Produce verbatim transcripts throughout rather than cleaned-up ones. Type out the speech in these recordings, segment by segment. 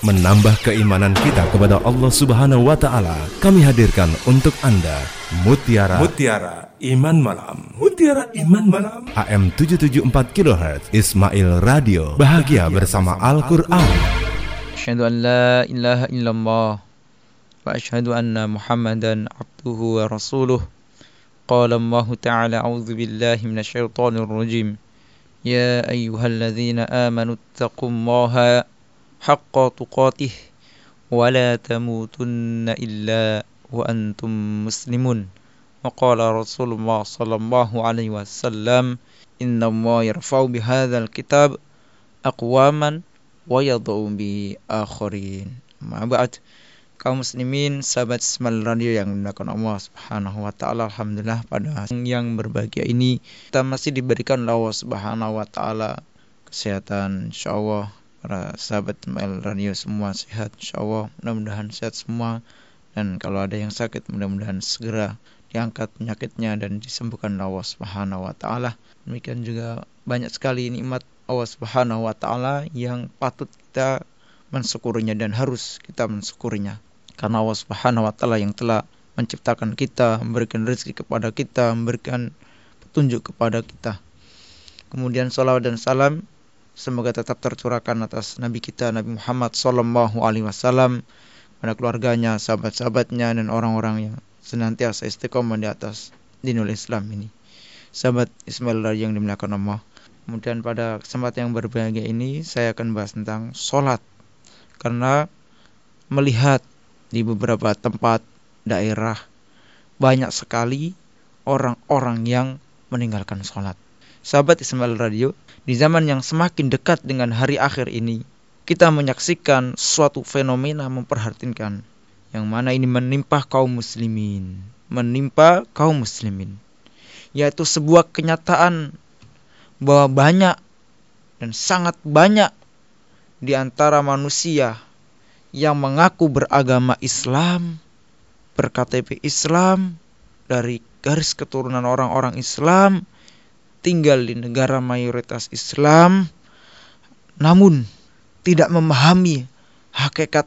menambah keimanan kita kepada Allah Subhanahu wa taala. Kami hadirkan untuk Anda Mutiara Mutiara Iman Malam. Mutiara Iman Malam. A M tujuh tujuh empat kilohertz Ismail Radio. Bahagia bersama Al-Qur'an. Asyhadu an la ilaha illallah wa asyhadu anna Muhammadan abduhu wa rasuluh. Qala Allah ta'ala a'udzu billahi minasyaitonir rajim. Ya ayyuhalladzina amanu taqullaha haqqa tuqatih wa la tamutunna illa wa antum muslimun. Wa qala Rasulullah sallallahu alaihi wasallam, inna Allah yarfa'u bihadzal kitab aqwaman wa yad'u bi akharin. Ma ba'd. Kaum muslimin, sahabat Ismail Radio yang dimuliakan Allah Subhanahu wa taala, alhamdulillah pada yang berbahagia ini kita masih diberikan oleh Allah Subhanahu wa taala kesehatan, insyaallah. Para sahabat Ismail Radio semua sehat, insyaallah, mudah-mudahan sehat semua. Dan kalau ada yang sakit, mudah-mudahan segera diangkat penyakitnya dan disembuhkan oleh Allah Subhanahu wa taala. Demikian juga banyak sekali nikmat Allah Subhanahu wa taala yang patut kita mensyukurinya dan harus kita mensyukurinya. Karena Allah Subhanahu wa taala yang telah menciptakan kita, memberikan rezeki kepada kita, memberikan petunjuk kepada kita. Kemudian salawat dan salam semoga tetap tercurahkan atas Nabi kita Nabi Muhammad sallallahu alaihi wasallam, pada keluarganya, sahabat-sahabatnya, dan orang-orang yang senantiasa istiqomah di atas dinul Islam ini. Sahabat Ismail Radio yang dimuliakan Allah. Kemudian pada kesempatan yang berbahagia ini saya akan bahas tentang sholat. Karena melihat di beberapa tempat daerah banyak sekali orang-orang yang meninggalkan sholat. Sahabat Ismail Radio, di zaman yang semakin dekat dengan hari akhir ini, kita menyaksikan suatu fenomena memperhatikan, yang mana ini menimpa kaum muslimin, menimpa kaum muslimin, yaitu sebuah kenyataan bahwa banyak dan sangat banyak di antara manusia yang mengaku beragama Islam, ber-K T P Islam, dari garis keturunan orang-orang Islam, tinggal di negara mayoritas Islam, namun tidak memahami hakikat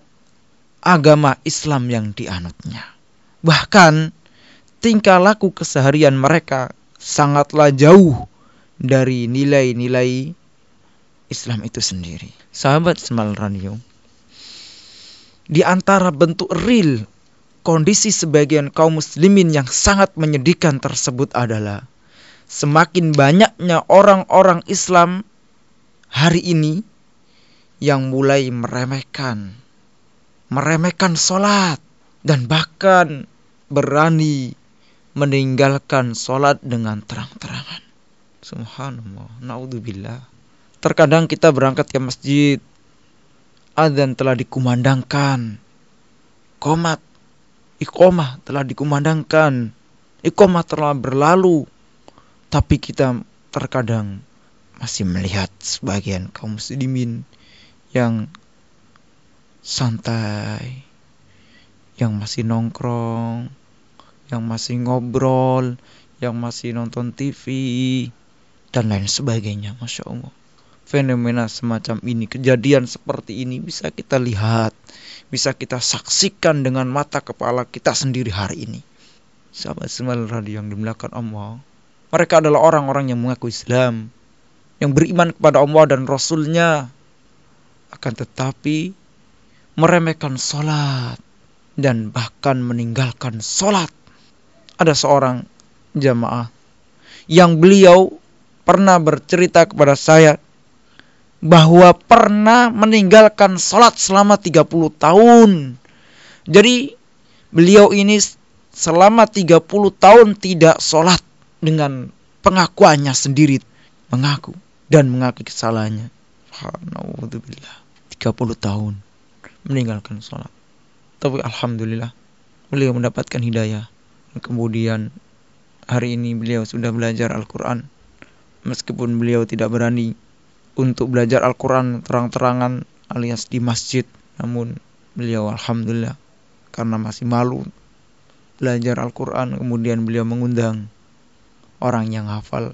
agama Islam yang dianutnya. Bahkan tingkah laku keseharian mereka sangatlah jauh dari nilai-nilai Islam itu sendiri. Sahabat Ismail Radio, di antara bentuk real kondisi sebagian kaum muslimin yang sangat menyedihkan tersebut adalah semakin banyaknya orang-orang Islam hari ini yang mulai meremehkan meremehkan sholat dan bahkan berani meninggalkan sholat dengan terang-terangan. Subhanallah, naudzubillah. Terkadang kita berangkat ke masjid, adzan telah dikumandangkan, qomat, iqomah telah dikumandangkan, iqomah telah berlalu, tapi kita terkadang masih melihat sebagian kaum muslimin yang santai, yang masih nongkrong, yang masih ngobrol, yang masih nonton T V, dan lain sebagainya. Masya Allah, fenomena semacam ini, kejadian seperti ini bisa kita lihat, bisa kita saksikan dengan mata kepala kita sendiri hari ini. Sahabat Ismail Radio yang dimuliakan Allah, mereka adalah orang-orang yang mengaku Islam, yang beriman kepada Allah dan Rasulnya, akan tetapi meremehkan sholat dan bahkan meninggalkan sholat. Ada seorang jamaah yang beliau pernah bercerita kepada saya bahwa pernah meninggalkan sholat selama tiga puluh tahun. Jadi beliau ini selama tiga puluh tahun tidak sholat, dengan pengakuannya sendiri, mengaku dan mengakui kesalahannya. Alhamdulillah, tiga puluh tahun meninggalkan sholat. Tapi alhamdulillah beliau mendapatkan hidayah. Kemudian hari ini beliau sudah belajar Al-Quran. Meskipun beliau tidak berani untuk belajar Al-Quran terang-terangan alias di masjid, namun beliau alhamdulillah karena masih malu belajar Al-Quran, kemudian beliau mengundang orang yang hafal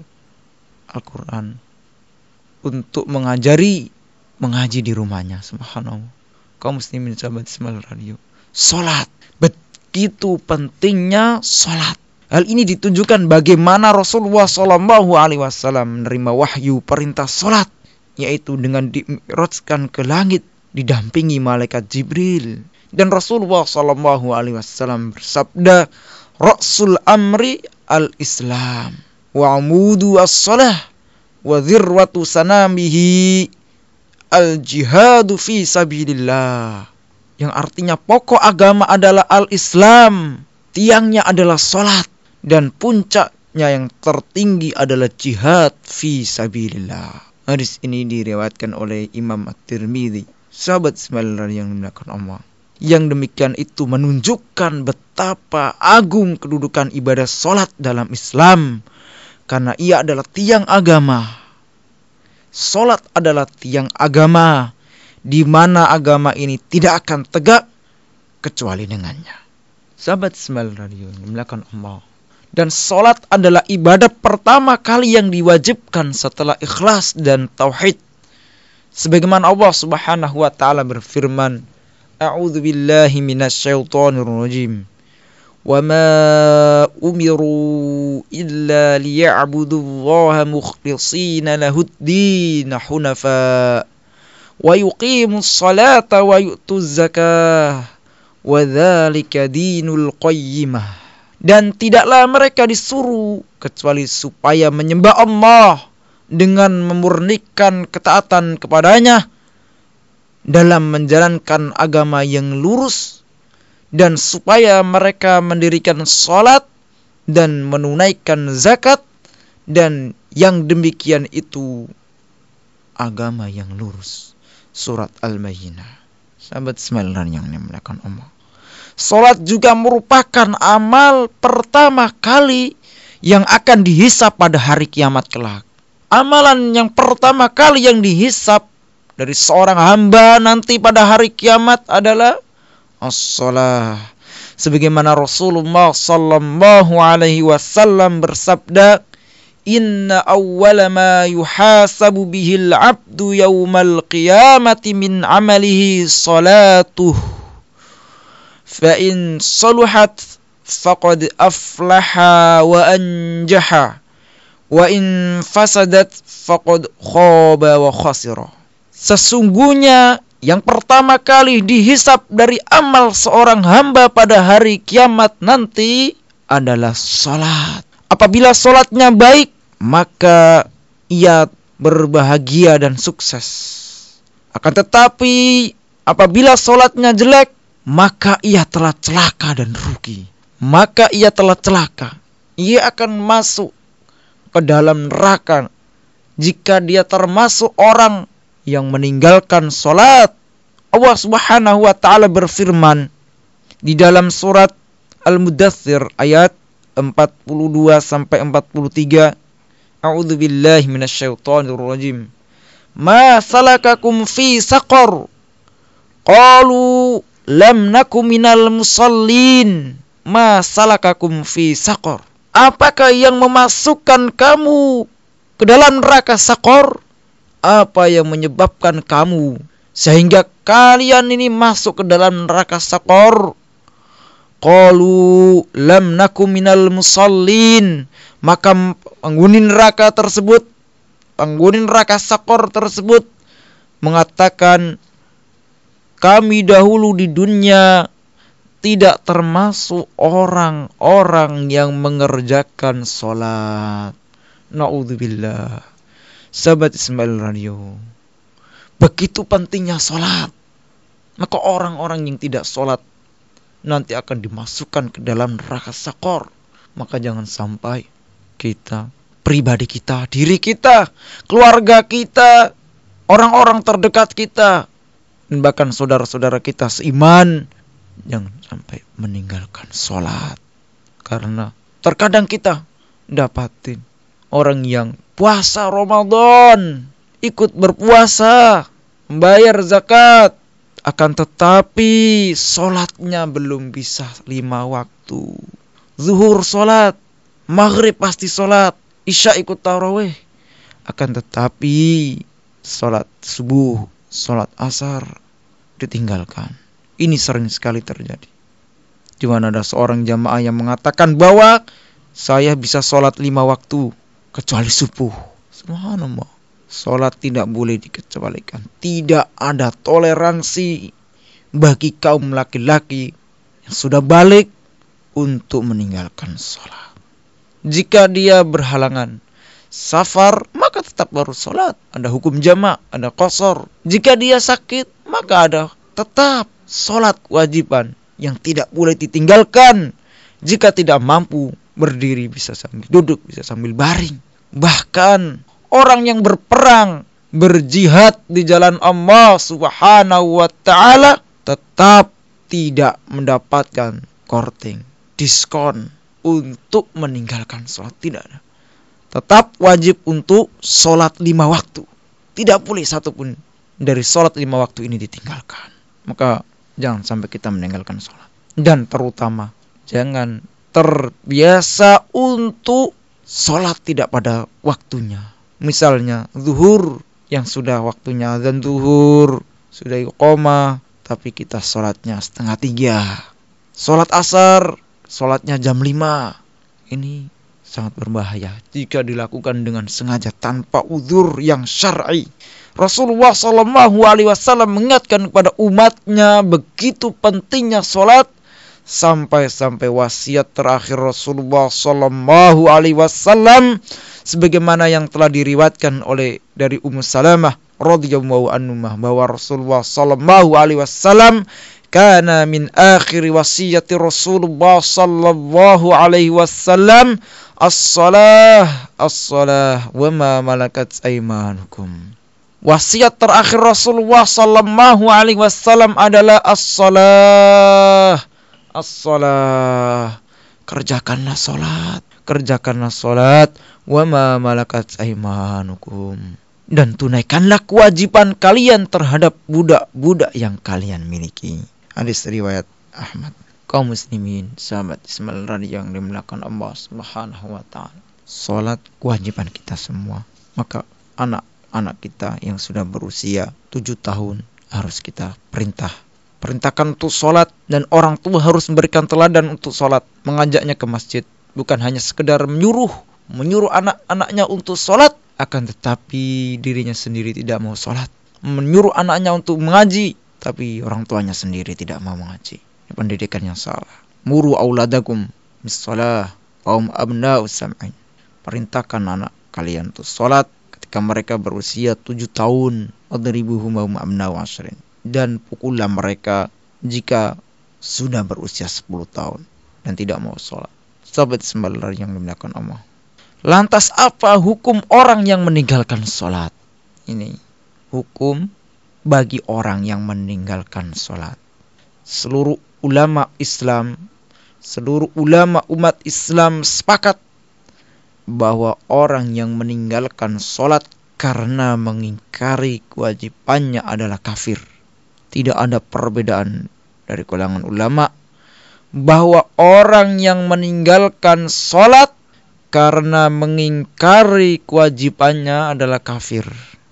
Al-Quran untuk mengajari mengaji di rumahnya. Subhanallah, kaum muslimin sahabat Ismail Radio, salat. Begitu pentingnya salat. Hal ini ditunjukkan bagaimana Rasulullah shallallahu alaihi wasallam menerima wahyu perintah salat, yaitu dengan dimi'rajkan ke langit didampingi malaikat Jibril. Dan Rasulullah shallallahu alaihi wasallam bersabda, Ra'sul amri al-Islam wa amudu as-salah wa dhirwatu sanamihi al-jihadu fi sabilillah. Yang artinya pokok agama adalah al-Islam, tiangnya adalah salat, dan puncaknya yang tertinggi adalah jihad fi sabilillah. Hadis ini diriwayatkan oleh Imam At-Tirmidzi. Sahabat Ismail yang dimuliakan Allah, yang demikian itu menunjukkan betapa agung kedudukan ibadah salat dalam Islam, karena ia adalah tiang agama. Salat adalah tiang agama, di mana agama ini tidak akan tegak kecuali dengannya. Sahabat Ismail Radio yang dimuliakan Allah, dan salat adalah ibadah pertama kali yang diwajibkan setelah ikhlas dan tauhid. Sebagaimana Allah Subhanahu wa taala berfirman, A'udzu billahi minasyaitonir rajim. Wa ma umiru illa liya'budullaha mukhlishina lahud-din hunafa wa yuqimus salata wa yu'tuz zakah wa dzalika dinul qayyimah. Dan tidaklah mereka disuruh kecuali supaya menyembah Allah dengan memurnikan ketaatan kepadanya dalam menjalankan agama yang lurus, dan supaya mereka mendirikan salat dan menunaikan zakat, dan yang demikian itu agama yang lurus. Surat Al-Baqarah. Sahabat Ismail yang dimuliakan Allah, salat juga merupakan amal pertama kali yang akan dihisab pada hari kiamat kelak. Amalan yang pertama kali yang dihisab dari seorang hamba nanti pada hari kiamat adalah as-salah. Sebagaimana Rasulullah sallallahu alaihi wasallam bersabda, Inna awwala ma yuhasabu bihil abdu yawmal qiyamati min amalihi salatuh. Fa in saluhat faqad aflaha wa anjaha, wa in fasadat faqad khaba wa khasira. Sesungguhnya yang pertama kali dihisab dari amal seorang hamba pada hari kiamat nanti adalah salat. Apabila salatnya baik, maka ia berbahagia dan sukses. Akan tetapi apabila salatnya jelek, maka ia telah celaka dan rugi. Maka ia telah celaka. Ia akan masuk ke dalam neraka jika dia termasuk orang yang meninggalkan salat. Allah Subhanahu wa taala berfirman di dalam surat Al-Mudaththir ayat empat puluh dua sampai empat puluh tiga. A'udzu billahi minasyaitonir rajim. Ma salakakum fi saqar? Qalu lam nakum minal musallin. Ma salakakum fi saqar? Apakah yang memasukkan kamu ke dalam neraka saqar? Apa yang menyebabkan kamu sehingga kalian ini masuk ke dalam neraka saqar? Qalu lam nakum minal musallin. Maka penghuni neraka tersebut, penghuni neraka saqar tersebut mengatakan, kami dahulu di dunia tidak termasuk orang-orang yang mengerjakan salat. Na'udzubillah. Sahabat Ismail Radio, begitu pentingnya salat. Maka orang-orang yang tidak salat nanti akan dimasukkan ke dalam neraka saqar. Maka jangan sampai kita, pribadi kita, diri kita, keluarga kita, orang-orang terdekat kita, dan bahkan saudara-saudara kita seiman, jangan sampai meninggalkan sholat. Karena terkadang kita dapatin orang yang puasa Ramadan, ikut berpuasa, membayar zakat, akan tetapi sholatnya belum bisa lima waktu. Zuhur sholat, maghrib pasti sholat, isya ikut tarawih, akan tetapi sholat subuh, sholat asar, ditinggalkan. Ini sering sekali terjadi. Di mana ada seorang jamaah yang mengatakan bahwa saya bisa sholat lima waktu kecuali subuh. Subhanallah. Sholat tidak boleh dikecualikan. Tidak ada toleransi bagi kaum laki-laki yang sudah balik untuk meninggalkan sholat. Jika dia berhalangan safar, maka tetap harus sholat. Ada hukum jama', ada qasar. Jika dia sakit, maka ada tetap sholat kewajiban yang tidak boleh ditinggalkan. Jika tidak mampu berdiri, bisa sambil duduk, bisa sambil baring. Bahkan orang yang berperang, berjihad di jalan Allah Subhanahu wa ta'ala tetap tidak mendapatkan korting, diskon untuk meninggalkan sholat. Tidak ada. Tetap wajib untuk sholat lima waktu. Tidak boleh satupun dari sholat lima waktu ini ditinggalkan. Maka jangan sampai kita meninggalkan sholat. Dan terutama jangan terbiasa untuk sholat tidak pada waktunya. Misalnya zuhur yang sudah waktunya azan zuhur, sudah iqamah, tapi kita sholatnya setengah tiga. Sholat asar, sholatnya jam lima. Ini sangat berbahaya jika dilakukan dengan sengaja tanpa uzur yang syar'i. Rasulullah shallallahu alaihi wasallam mengingatkan kepada umatnya begitu pentingnya sholat, sampai-sampai wasiat terakhir Rasulullah shallallahu alaihi wasallam sebagaimana yang telah diriwayatkan oleh dari Ummu Salamah radhiyallahu anha bahwa Rasulullah sallallahu alaihi wasallam kana min akhir wasiyati Rasulullah sallallahu alaihi wasallam as-salah as-salah wa ma malakat aymanukum. Wasiat terakhir Rasulullah sallallahu alaihi wasallam adalah as-salah as-salah. Kerjakanlah salat, kerjakanlah salat, wa ma malakat aymanukum. Dan tunaikanlah kewajiban kalian terhadap budak-budak yang kalian miliki. Hadis riwayat Ahmad. Kaum muslimin, sahabat Ismail Radio yang dimuliakan Allah Subhanahu wa taala. Salat kewajiban kita semua. Maka anak-anak kita yang sudah berusia tujuh tahun harus kita perintah. Perintahkan untuk salat, dan orang tua harus memberikan teladan untuk salat, mengajaknya ke masjid. Bukan hanya sekedar menyuruh, menyuruh anak-anaknya untuk salat, akan tetapi dirinya sendiri tidak mau salat. Menyuruh anaknya untuk mengaji, tapi orang tuanya sendiri tidak mau mengaji. Ini pendidikan yang salah. Muru auladakum bis-shalah wa hum abna'us sam'in. Perintahkan anak kalian untuk salat ketika mereka berusia tujuh tahun. Wadribuhum wa hum abna'u ashrin. Dan pukullah mereka jika sudah berusia sepuluh tahun dan tidak mau salat. Sahabat sembalar yang dimuliakan Allah. Lantas apa hukum orang yang meninggalkan sholat? Ini hukum bagi orang yang meninggalkan sholat. Seluruh ulama Islam, seluruh ulama umat Islam sepakat bahwa orang yang meninggalkan sholat karena mengingkari kewajibannya adalah kafir. Tidak ada perbedaan dari kalangan ulama bahwa orang yang meninggalkan sholat karena mengingkari kewajibannya adalah kafir.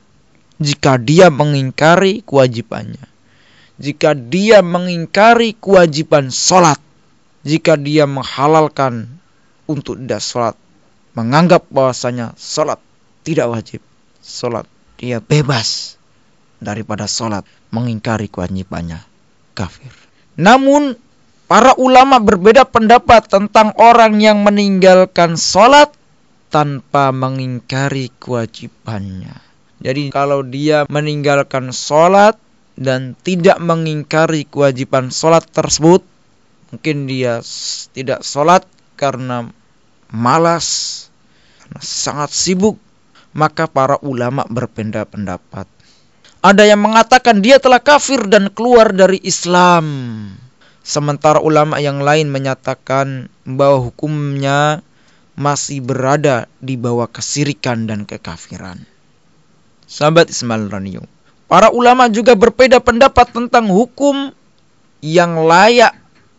Jika dia mengingkari kewajibannya, jika dia mengingkari kewajiban sholat, jika dia menghalalkan untuk tidak sholat, menganggap bahwasanya sholat tidak wajib, sholat dia bebas daripada sholat, mengingkari kewajibannya, kafir. Namun para ulama berbeda pendapat tentang orang yang meninggalkan sholat tanpa mengingkari kewajibannya. Jadi kalau dia meninggalkan sholat dan tidak mengingkari kewajiban sholat tersebut, mungkin dia tidak sholat karena malas, karena sangat sibuk, maka para ulama berbeda pendapat. Ada yang mengatakan dia telah kafir dan keluar dari Islam. Sementara ulama yang lain menyatakan bahwa hukumnya masih berada di bawah kesyirikan dan kekafiran. Sahabat Ismail Radio, para ulama juga berbeda pendapat tentang hukum yang layak,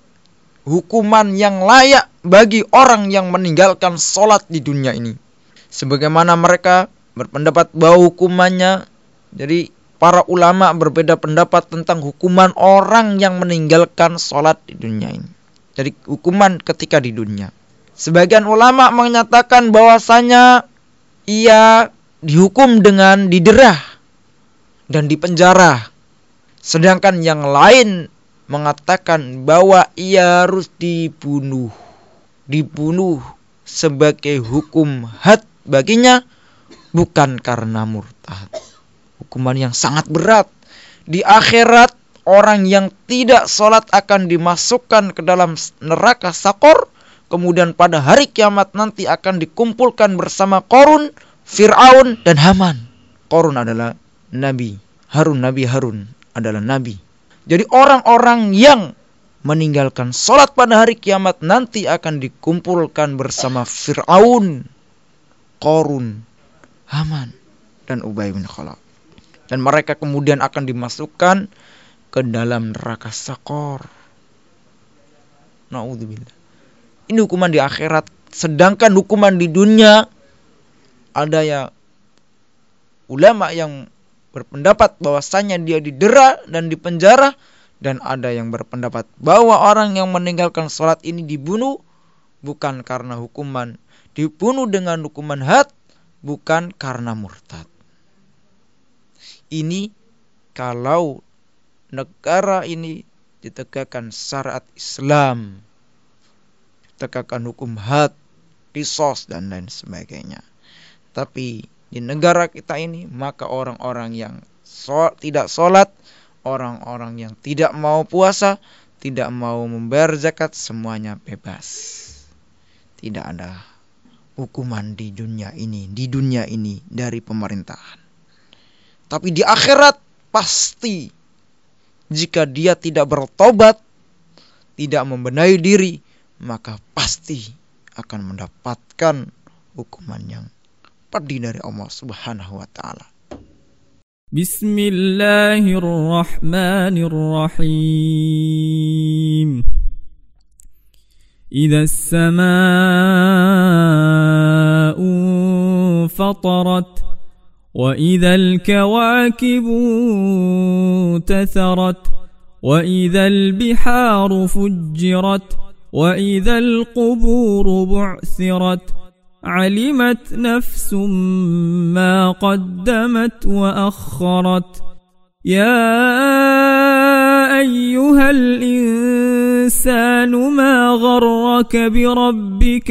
hukuman yang layak bagi orang yang meninggalkan sholat di dunia ini. Sebagaimana mereka berpendapat bahwa hukumannya, jadi para ulama berbeda pendapat tentang hukuman orang yang meninggalkan sholat di dunia ini. Jadi hukuman ketika di dunia. Sebagian ulama menyatakan bahwasanya ia dihukum dengan diderah dan dipenjara. Sedangkan yang lain mengatakan bahwa ia harus dibunuh. Dibunuh sebagai hukum had baginya, bukan karena murtad. Hukuman yang sangat berat. Di akhirat, orang yang tidak sholat akan dimasukkan ke dalam neraka Sakor. Kemudian pada hari kiamat nanti akan dikumpulkan bersama Qarun, Fir'aun, dan Haman. Qarun adalah nabi, Harun, Nabi Harun adalah nabi. Jadi orang-orang yang meninggalkan sholat pada hari kiamat nanti akan dikumpulkan bersama Fir'aun, Qarun, Haman, dan Ubay bin Khalaf. Dan mereka kemudian akan dimasukkan ke dalam neraka Sakor. Na'udzubillah. Ini hukuman di akhirat. Sedangkan hukuman di dunia, ada ya ulama yang berpendapat bahwasanya dia didera dan dipenjara, dan ada yang berpendapat bahwa orang yang meninggalkan sholat ini dibunuh bukan karena hukuman, dibunuh dengan hukuman had, bukan karena murtad. Ini kalau negara ini ditegakkan syariat Islam, ditegakkan hukum had, qisas, dan lain sebagainya. Tapi di negara kita ini, maka orang-orang yang so, tidak sholat, orang-orang yang tidak mau puasa, tidak mau membayar zakat, semuanya bebas. Tidak ada hukuman di dunia ini, di dunia ini dari pemerintahan. Tapi di akhirat pasti, jika dia tidak bertobat, tidak membenahi diri, maka pasti akan mendapatkan hukuman yang pedih dari Allah Subhanahu wa taala. Bismillahirrahmanirrahim. Idza as-samaa'u fatarat wa idzal kawakibu tatharat wa idzal biharu fujjirat وإذا القبور بعثرت علمت نفس ما قدمت وأخرت يا أيها الإنسان ما غرك بربك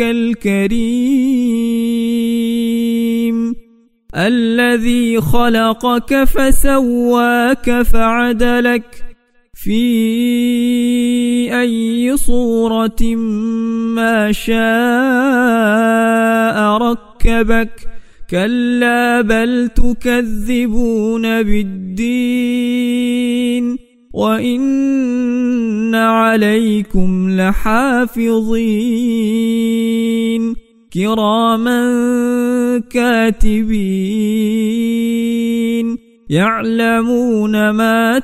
الكريم الذي خلقك فسواك فعدلك في أي صورة ما شاء ركبك كلا بل تكذبون بالدين وإن عليكم لحافظين كراما كاتبين يعلمون ما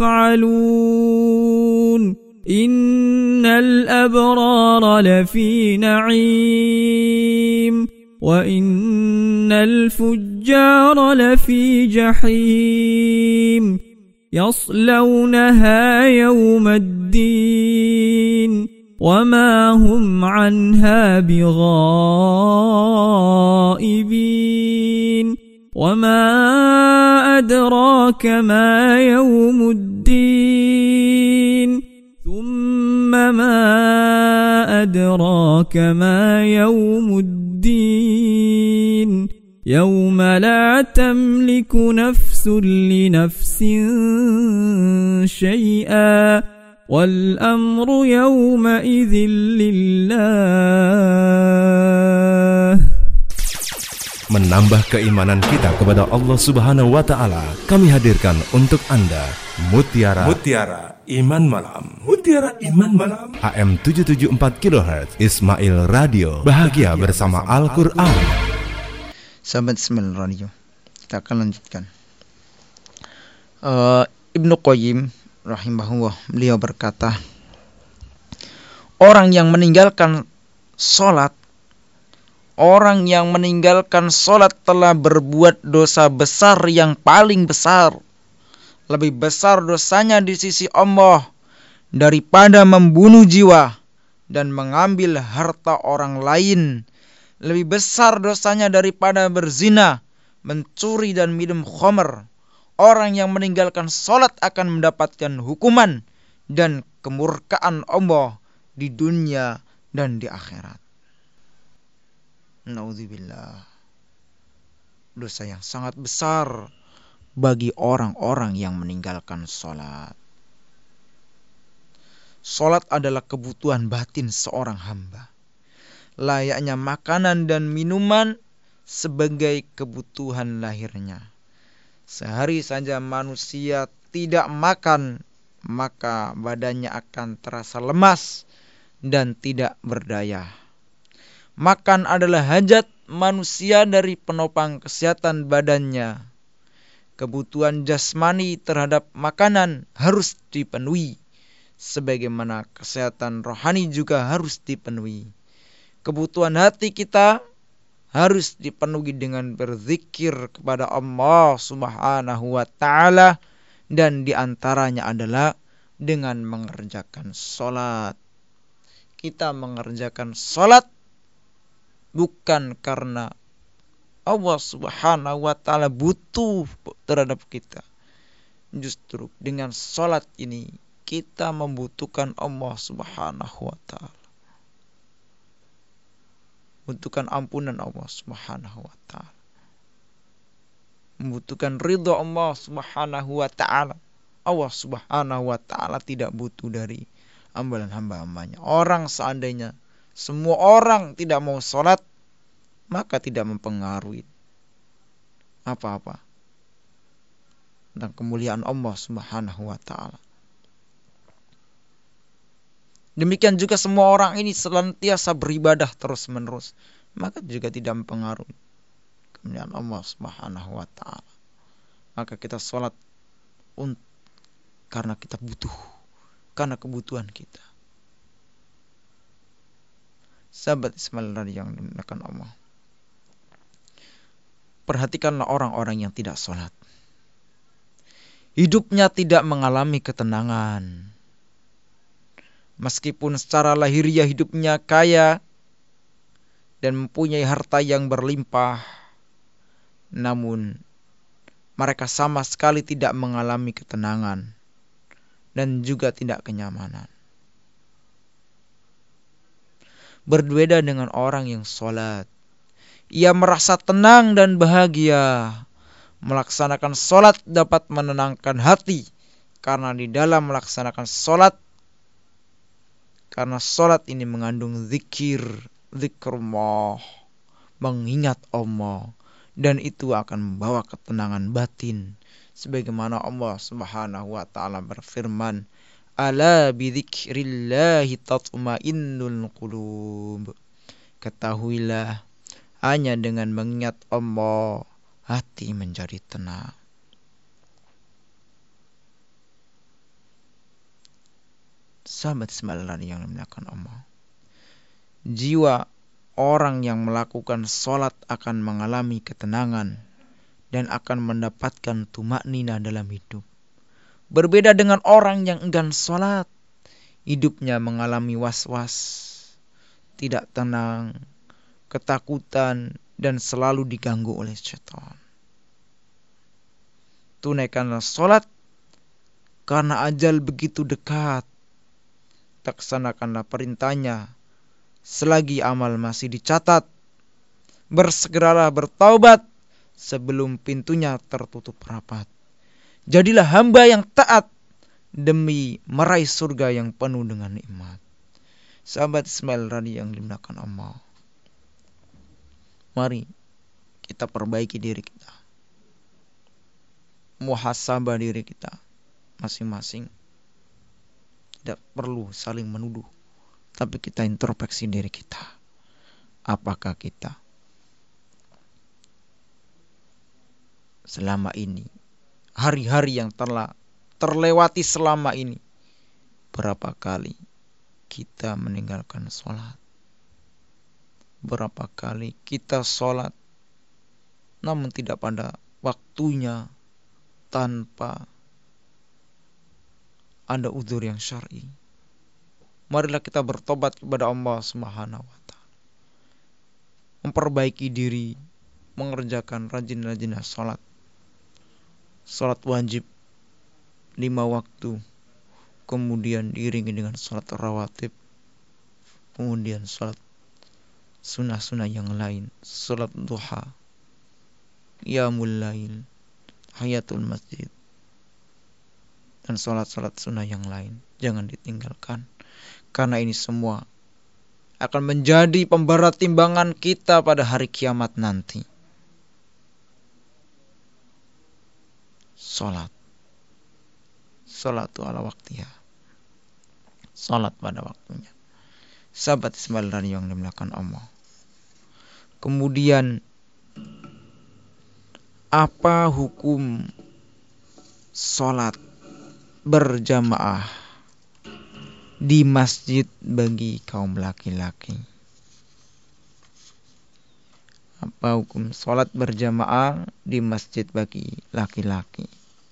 تفعلون إن الأبرار لفي نعيم وإن الفجار لفي جحيم يصلونها يوم الدين وما هم عنها بغائبين وما أدراك ما يوم الدين ثم ما أدراك ما يوم الدين يوم لا تملك نفس لنفس شيئا والأمر يومئذ لله. Menambah keimanan kita kepada Allah Subhanahu wa taala, kami hadirkan untuk Anda Mutiara Mutiara Iman Malam. Mutiara Iman Malam. A M tujuh tujuh empat kilohertz Ismail Radio. Bahagia bersama Al-Qur'an. Sahabat Ismail Radio, kita akan lanjutkan. uh, Ibnu Qayyim rahimahullah, beliau berkata, orang yang meninggalkan sholat, orang yang meninggalkan sholat telah berbuat dosa besar yang paling besar, lebih besar dosanya di sisi Allah daripada membunuh jiwa dan mengambil harta orang lain. Lebih besar dosanya daripada berzina, mencuri dan minum khamr. Orang yang meninggalkan sholat akan mendapatkan hukuman dan kemurkaan Allah di dunia dan di akhirat. Naudzubillah. Dosa yang sangat besar bagi orang-orang yang meninggalkan sholat. Sholat adalah kebutuhan batin seorang hamba. Layaknya makanan dan minuman sebagai kebutuhan lahirnya. Sehari saja manusia tidak makan, maka badannya akan terasa lemas dan tidak berdaya. Makan adalah hajat manusia dari penopang kesehatan badannya. Kebutuhan jasmani terhadap makanan harus dipenuhi, sebagaimana kesehatan rohani juga harus dipenuhi. Kebutuhan hati kita harus dipenuhi dengan berzikir kepada Allah Subhanahu wa ta'ala, dan diantaranya adalah dengan mengerjakan sholat. Kita mengerjakan sholat bukan karena Allah Subhanahu wa ta'ala butuh terhadap kita. Justru dengan sholat ini kita membutuhkan Allah Subhanahu wa ta'ala. Membutuhkan ampunan Allah Subhanahu wa ta'ala. Membutuhkan ridha Allah Subhanahu wa ta'ala. Allah Subhanahu wa ta'ala tidak butuh dari amalan hamba-hambanya. Orang seandainya semua orang tidak mau sholat, maka tidak mempengaruhi apa-apa tentang kemuliaan Allah Subhanahu wa ta'ala. Demikian juga semua orang ini senantiasa beribadah terus-menerus, maka juga tidak mempengaruhi kemuliaan Allah Subhanahu wa ta'ala. Maka kita sholat un- karena kita butuh, karena kebutuhan kita. Sahabat Ismail yang dimuliakan Allah, perhatikanlah orang-orang yang tidak sholat. Hidupnya tidak mengalami ketenangan. Meskipun secara lahiriah hidupnya kaya dan mempunyai harta yang berlimpah, namun mereka sama sekali tidak mengalami ketenangan dan juga tidak kenyamanan. Berbeda dengan orang yang sholat. Ia merasa tenang dan bahagia. Melaksanakan sholat dapat menenangkan hati, karena di dalam melaksanakan sholat, karena sholat ini mengandung zikir, zikrullah, mengingat Allah, dan itu akan membawa ketenangan batin. Sebagaimana Allah Subhanahu wa ta'ala berfirman, ala bidzikrillahi tatma'innul qulub. Ketahuilah, hanya dengan mengingat Allah, hati menjadi tenang. Sahabat Ismail yang dimuliakan Allah, jiwa orang yang melakukan sholat akan mengalami ketenangan dan akan mendapatkan tumaknina dalam hidup. Berbeda dengan orang yang enggan sholat, hidupnya mengalami was-was, tidak tenang, ketakutan, dan selalu diganggu oleh syaitan. Tunaikanlah sholat karena ajal begitu dekat. Laksanakanlah perintahnya selagi amal masih dicatat. Bersegeralah bertaubat sebelum pintunya tertutup rapat. Jadilah hamba yang taat demi meraih surga yang penuh dengan nikmat. Sahabat Ismail Rani yang dimuliakan Allah, mari kita perbaiki diri kita, muhasabah diri kita masing-masing. Tidak perlu saling menuduh, tapi kita introspeksi diri kita. Apakah kita selama ini, hari-hari yang telah terlewati selama ini, berapa kali kita meninggalkan sholat? Berapa kali kita sholat namun tidak pada waktunya, tanpa ada uzur yang syar'i. Marilah kita bertobat kepada Allah Subhanahu wa taala. Memperbaiki diri, mengerjakan rajin-rajin salat. Salat wajib lima waktu, kemudian diiringi dengan salat rawatib, kemudian salat sunnah-sunnah yang lain, salat duha, qiyamul lail, hayatul masjid, dan salat-salat sunnah yang lain. Jangan ditinggalkan, karena ini semua akan menjadi pemberat timbangan kita pada hari kiamat nanti. Salat, salatu ala waktiha, salat pada waktunya. Sahabat Ismail Radio yang dimuliakan Allah. Kemudian, apa hukum salat berjamaah di masjid bagi kaum laki-laki? Apa hukum salat berjamaah di masjid bagi laki-laki?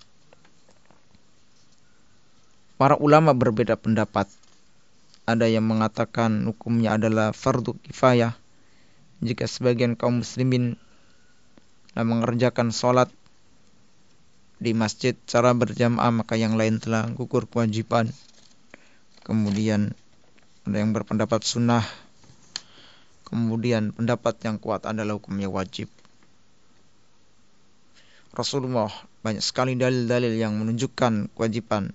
Para ulama berbeda pendapat. Ada yang mengatakan hukumnya adalah fardu kifayah. Jika sebagian kaum muslimin telah mengerjakan salat di masjid secara berjamaah, maka yang lain telah gugur kewajiban. Kemudian ada yang berpendapat sunnah. Kemudian pendapat yang kuat adalah hukumnya wajib. Rasulullah banyak sekali dalil-dalil yang menunjukkan kewajiban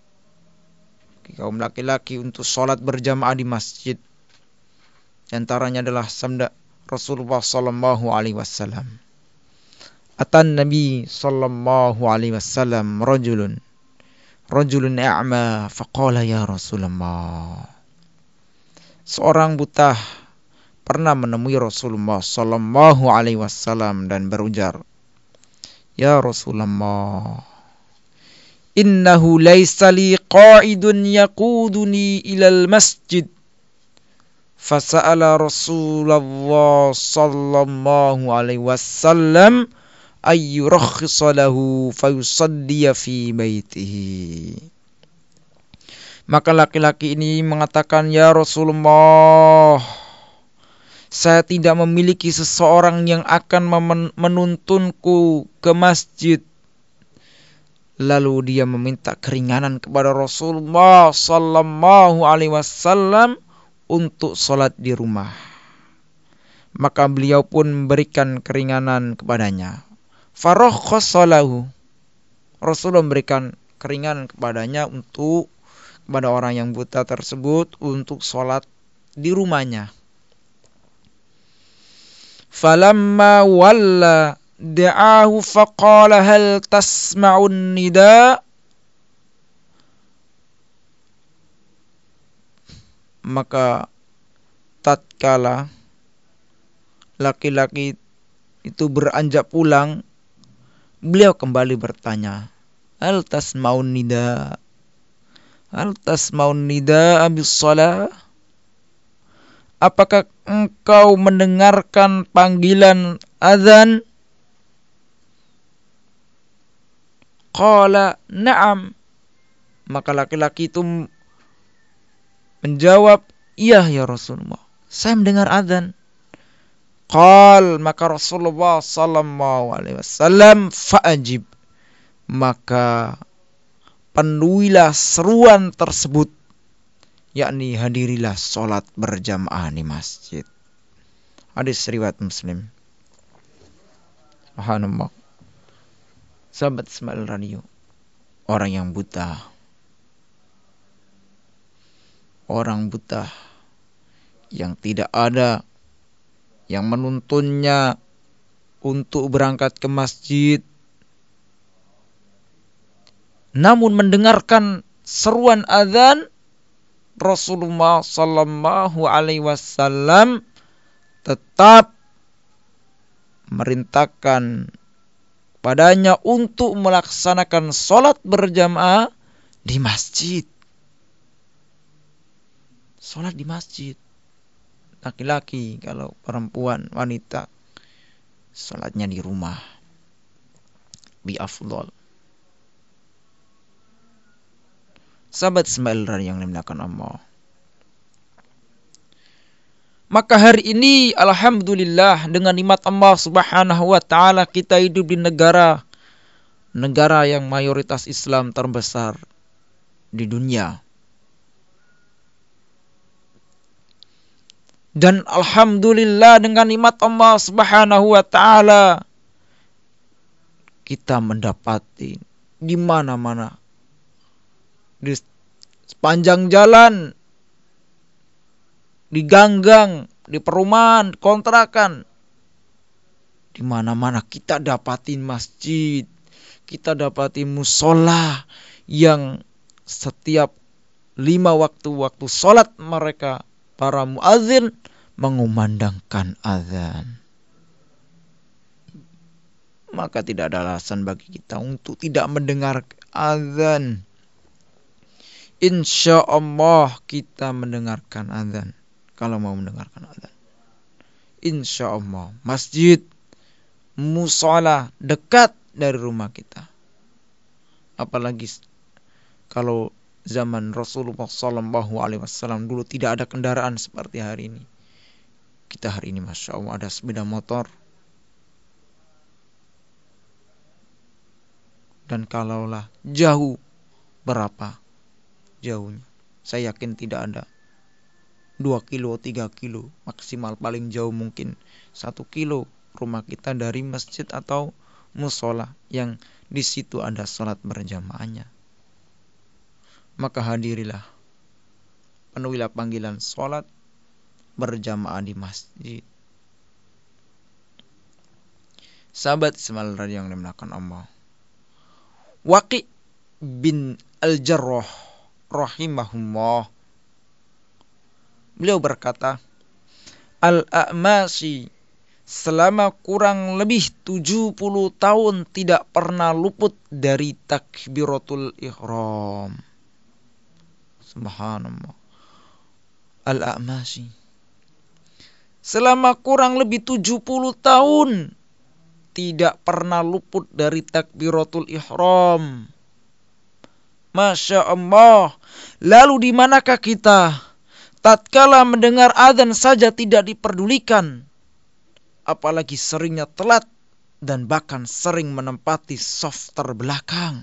kaum laki-laki untuk sholat berjamaah di masjid. Di antaranya adalah sabda Rasulullah sallallahu alaihi wasallam. Atan Nabi sallallahu alaihi wasallam rajulun rajulun a'ma faqala ya Rasulullah. Seorang buta pernah menemui Rasulullah sallallahu alaihi wasallam dan berujar, "Ya Rasulullah, innahu laysa li qa'idun yaquduni ilal masjid." Fasa'ala Rasulullah sallallahu alaihi wasallam ayyurakhkhisa lahu fayusalliya fi baitihi. Maka laki-laki ini mengatakan, "Ya Rasulullah, saya tidak memiliki seseorang yang akan menuntunku ke masjid." Lalu dia meminta keringanan kepada Rasulullah sallallahu alaihi wasallam untuk salat di rumah. Maka beliau pun memberikan keringanan kepadanya. Farakhkhasa lahu. Rasulullah memberikan keringanan kepadanya untuk kepada orang yang buta tersebut untuk salat di rumahnya. Falamma walla da'ahu faqala hal tasma'un nida. Maka tatkala laki-laki itu beranjak pulang, beliau kembali bertanya, hal tasma'un nida, hal tasma'un nida abis shalah. Apakah engkau mendengarkan panggilan azan? Qala na'am. Maka laki-laki itu menjawab, iya ya Rasulullah, saya mendengar azan. Qal, maka Rasulullah sallallahu alaihi wasallam fa'ajib, maka penuhilah seruan tersebut, yakni hadirilah salat berjamaah di masjid. Hadis riwayat Muslim. Subhanallah. Sahabat Ismail Radio, orang yang buta, orang buta yang tidak ada yang menuntunnya untuk berangkat ke masjid, namun mendengarkan seruan azan, Rasulullah sallallahu alaihi wasallam tetap merintahkan padanya untuk melaksanakan salat berjamaah di masjid. Salat di masjid. Laki-laki, kalau perempuan, wanita, salatnya di rumah. Bi afdal. Sahabat Ismail yang dimuliakan Allah. Maka hari ini alhamdulillah dengan nikmat Allah Subhanahu wa taala kita hidup di negara negara yang mayoritas Islam terbesar di dunia. Dan alhamdulillah dengan nikmat Allah Subhanahu wa taala kita mendapati di mana-mana, di sepanjang jalan, di ganggang, di perumahan, kontrakan, di mana-mana kita dapatin masjid, kita dapatin musola yang setiap lima waktu-waktu sholat mereka para muadzin mengumandangkan azan. Maka tidak ada alasan bagi kita untuk tidak mendengar azan. Insya Allah kita mendengarkan azan. Kalau mau mendengarkan azan, insya Allah masjid, musola dekat dari rumah kita. Apalagi kalau zaman Rasulullah Sallallahu Alaihi Wasallam dulu tidak ada kendaraan seperti hari ini. Kita hari ini masya Allah ada sepeda motor. Dan kalaulah jauh, berapa jauhnya? Saya yakin tidak ada dua kilo, tiga kilo, maksimal paling jauh mungkin satu kilo rumah kita dari masjid atau musola yang di situ ada sholat berjamaahnya. Maka hadirilah, penuhilah panggilan sholat berjamaah di masjid. Sahabat Ismail yang dimuliakan Allah, Waqi bin Al-Jarrah rahimahullah, beliau berkata, Al-A'mashi selama kurang lebih tujuh puluh tahun tidak pernah luput dari takbiratul ihram. Subhanallah. Al-A'mashi selama kurang lebih tujuh puluh tahun tidak pernah luput dari takbiratul ihram. Masya Allah. Lalu di manakah kita? Tatkala mendengar azan saja tidak diperdulikan, apalagi seringnya telat dan bahkan sering menempati saf terbelakang.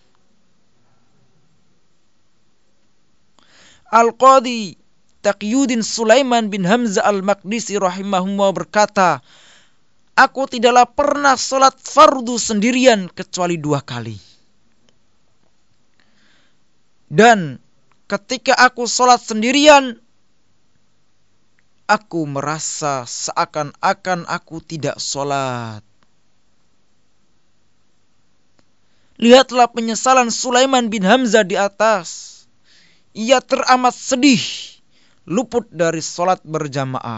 Al-Qadhi Taqiyuddin Sulaiman bin Hamzah Al-Maqdisi rahimahullah berkata, aku tidaklah pernah sholat fardu sendirian kecuali dua kali. Dan ketika aku sholat sendirian, aku merasa seakan-akan aku tidak sholat. Lihatlah penyesalan Sulaiman bin Hamzah di atas. Ia teramat sedih, luput dari sholat berjamaah.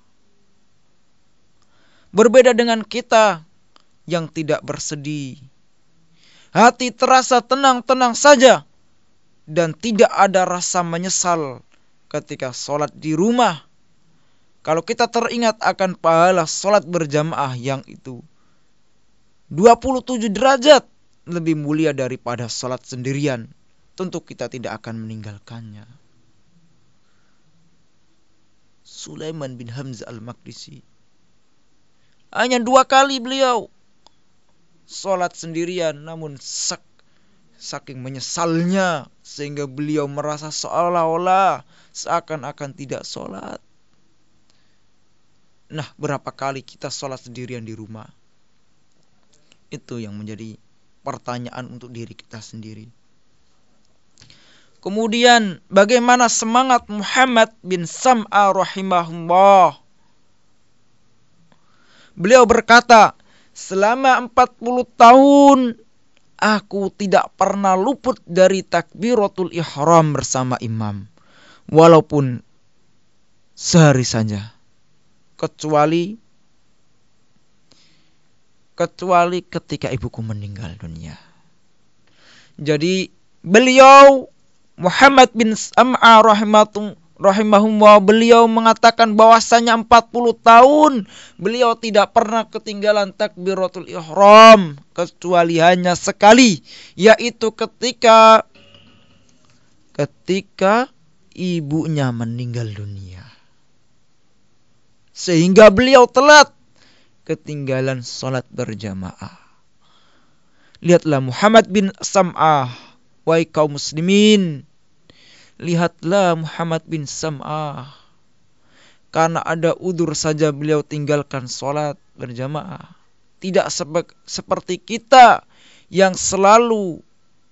Berbeda dengan kita yang tidak bersedih. Hati terasa tenang-tenang saja dan tidak ada rasa menyesal ketika sholat di rumah. Kalau kita teringat akan pahala sholat berjamaah yang itu dua puluh tujuh derajat lebih mulia daripada sholat sendirian, tentu kita tidak akan meninggalkannya. Sulaiman bin Hamzah Al-Maqdisi hanya dua kali beliau sholat sendirian, namun sak, saking menyesalnya sehingga beliau merasa seolah-olah seakan-akan tidak sholat. Nah, berapa kali kita sholat sendirian di rumah? Itu yang menjadi pertanyaan untuk diri kita sendiri. Kemudian bagaimana semangat Muhammad bin Sam'a rahimahullah? Beliau berkata, selama empat puluh tahun aku tidak pernah luput dari takbiratul ihram bersama imam, walaupun sehari saja, kecuali kecuali ketika ibuku meninggal dunia. Jadi beliau Muhammad bin Sam'a rahimahullah, beliau mengatakan bahwasanya empat puluh tahun beliau tidak pernah ketinggalan takbiratul ihram kecuali hanya sekali, yaitu ketika ketika ibunya meninggal dunia. Sehingga beliau telat ketinggalan sholat berjamaah. Lihatlah Muhammad bin Sam'ah, wahai kaum muslimin. Lihatlah Muhammad bin Sam'ah. Karena ada udzur saja beliau tinggalkan sholat berjamaah. Tidak sebe- seperti kita yang selalu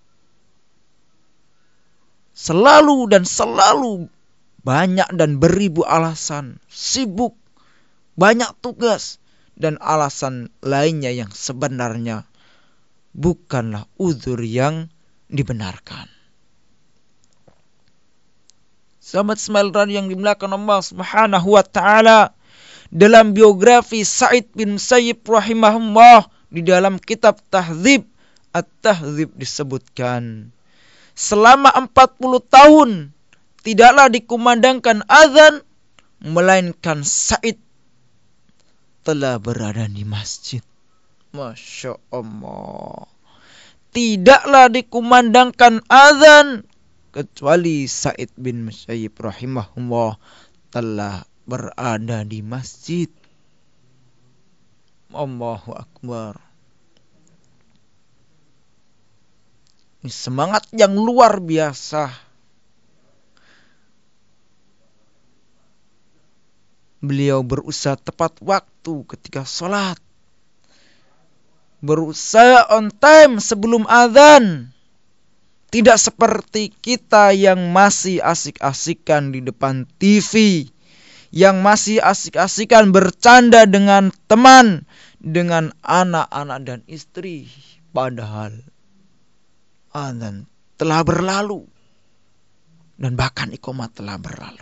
Selalu dan selalu banyak dan beribu alasan, sibuk, banyak tugas, dan alasan lainnya yang sebenarnya bukanlah udzur yang dibenarkan. Sahabat Ismail Radio yang dimuliakan Allah Subhanahu wa taala, dalam biografi Sa'id bin Musayyib rahimahullah di dalam kitab Tahdzib At-Tahdzib disebutkan, selama empat puluh tahun tidaklah dikumandangkan azan melainkan Sa'id telah berada di masjid. Masya Allah. Tidaklah dikumandangkan azan kecuali Sa'id bin Musayyib rahimahullah telah berada di masjid. Allahu Akbar. Ini semangat yang luar biasa. Beliau berusaha tepat waktu ketika sholat. Berusaha on time sebelum azan. Tidak seperti kita yang masih asik-asikan di depan T V. Yang masih asik-asikan bercanda dengan teman, dengan anak-anak dan istri. Padahal azan telah berlalu dan bahkan iqamah telah berlalu.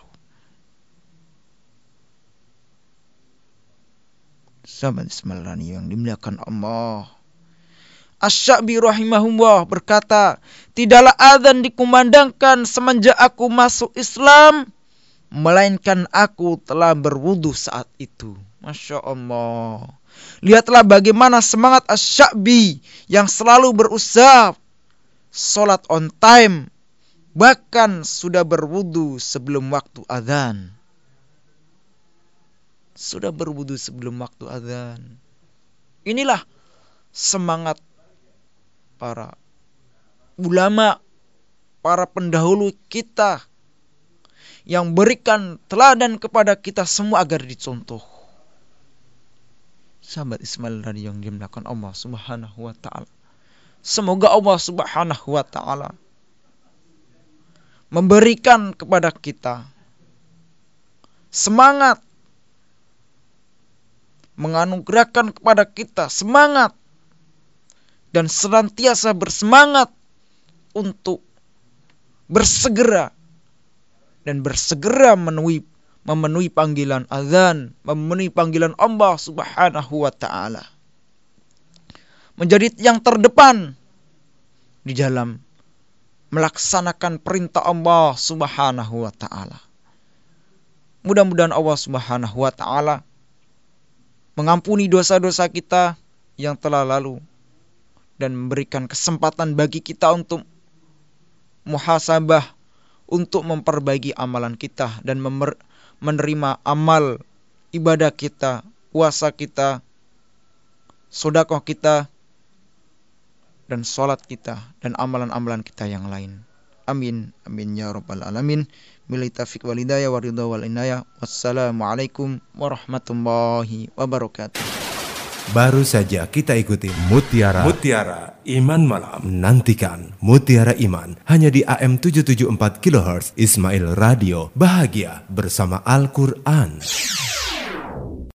Sahabat Ismail Radio yang dimuliakan Allah, Asy-Sya'bi rahimahullah berkata, tidaklah azan dikumandangkan semenjak aku masuk Islam, melainkan aku telah berwudu saat itu. Masya Allah. Lihatlah bagaimana semangat Asy-Sya'bi yang selalu berusaha sholat on time, bahkan sudah berwudu sebelum waktu azan. Sudah berwudu sebelum waktu azan. Inilah semangat para ulama, para pendahulu kita yang berikan teladan kepada kita semua agar dicontoh. Sahabat Ismail Radio yang dimuliakan Allah Subhanahu wa taala. Semoga Allah Subhanahu wa taala memberikan kepada kita semangat, menganugerahkan kepada kita semangat dan senantiasa bersemangat untuk bersegera dan bersegera memenuhi memenuhi panggilan azan, memenuhi panggilan Allah Subhanahu wa taala. Menjadi yang terdepan di dalam melaksanakan perintah Allah Subhanahu wa taala. Mudah-mudahan Allah Subhanahu wa taala mengampuni dosa-dosa kita yang telah lalu dan memberikan kesempatan bagi kita untuk muhasabah, untuk memperbaiki amalan kita dan memer- menerima amal ibadah kita, puasa kita, sedekah kita, dan sholat kita, dan amalan-amalan kita yang lain. Amin, amin ya rabbal alamin. Billahi taufiq wal hidayah wa ridha wal inayah. Wassalamualaikum warahmatullahi wabarakatuh. Baru saja kita ikuti Mutiara Mutiara Iman Malam. Nantikan Mutiara Iman hanya di A M tujuh tujuh empat kilohertz Ismail Radio. Bahagia bersama Al-Quran.